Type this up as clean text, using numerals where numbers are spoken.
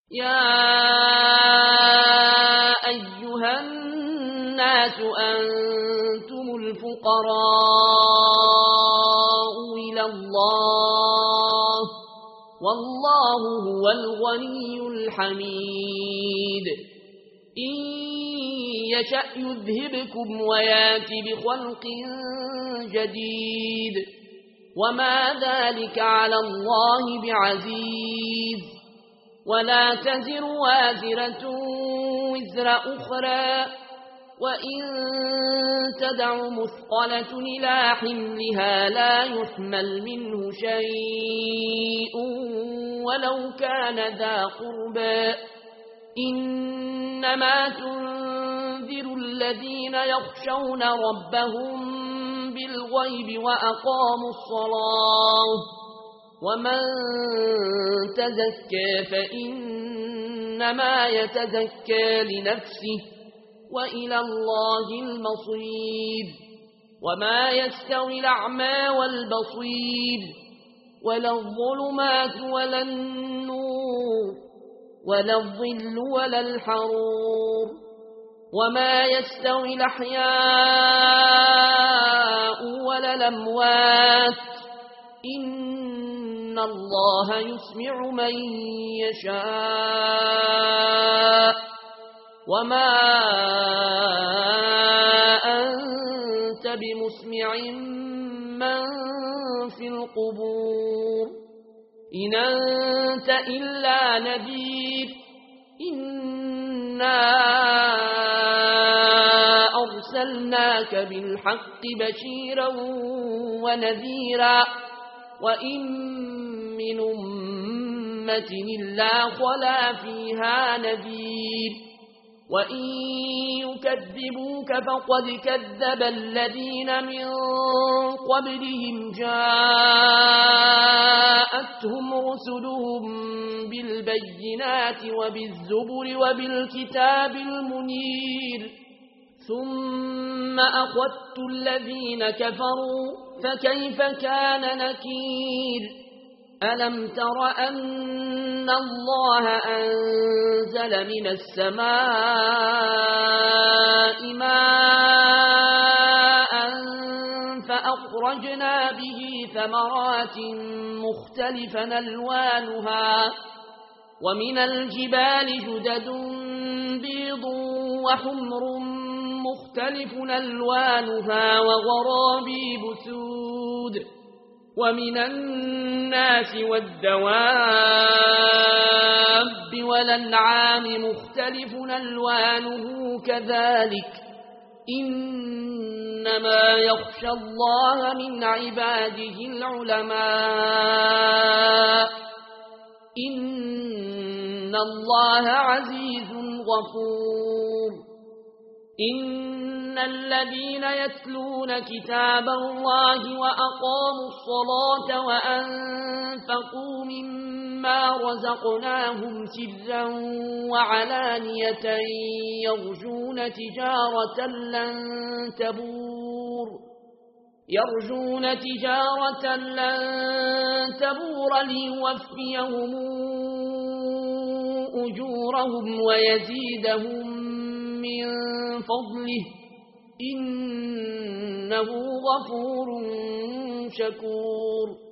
يا أيها الناس أنتم الفقراء إلى الله والله هو الغني الحميد إن يشأ يذهبكم ويات بخلق جديد وما ذلك على الله بعزيز ولا تزر وازرة وزر أخرى وإن تدع مثقلة إلى حملها لا يحمل منه شيء ولو كان ذا قربى إنما تنذر الذين يخشون ربهم بالغيب وأقاموا الصلاة ومن تزكى فإنما يتزكى لنفسه وإلى الله المصير وما يستوي الأعمى والبصير ولا الظلمات ولا النور ولا الظل ولا الحرور وما يستوي الأحياء ولا الأموات إن الله يسمع من يشاء وما أنت بمسمع من في القبور إن أنت إلا نذير إنا أرسلناك بالحق بشيرا ونذيرا وإن من أمة إلا خلا فيها نذير وإن يكذبوك فقد كذب الذين من قبلهم جاءتهم رسلهم بالبينات وبالزبر وبالكتاب المنير ثم أخذت الذين كفروا فكيف كان نكير ألم تر أن الله أنزل من السماء ماء فأخرجنا به ثمرات مختلفا ألوانها ومن الجبال جدد بيض وحمر مختلف ألوانها وغرابيب سود ومن الناس والدواب والأنعام مختلف ألوانه كذلك إنما يخشى الله من عباده العلماء إن الله عزيز غفور إن الذين يتلون كتاب الله وأقاموا الصلاة وأنفقوا مما رزقناهم سرا وعلانية يرجون تجارة لن تبور ليوفيهم أجورهم ويزيدهم من فضله إنه غفور شكور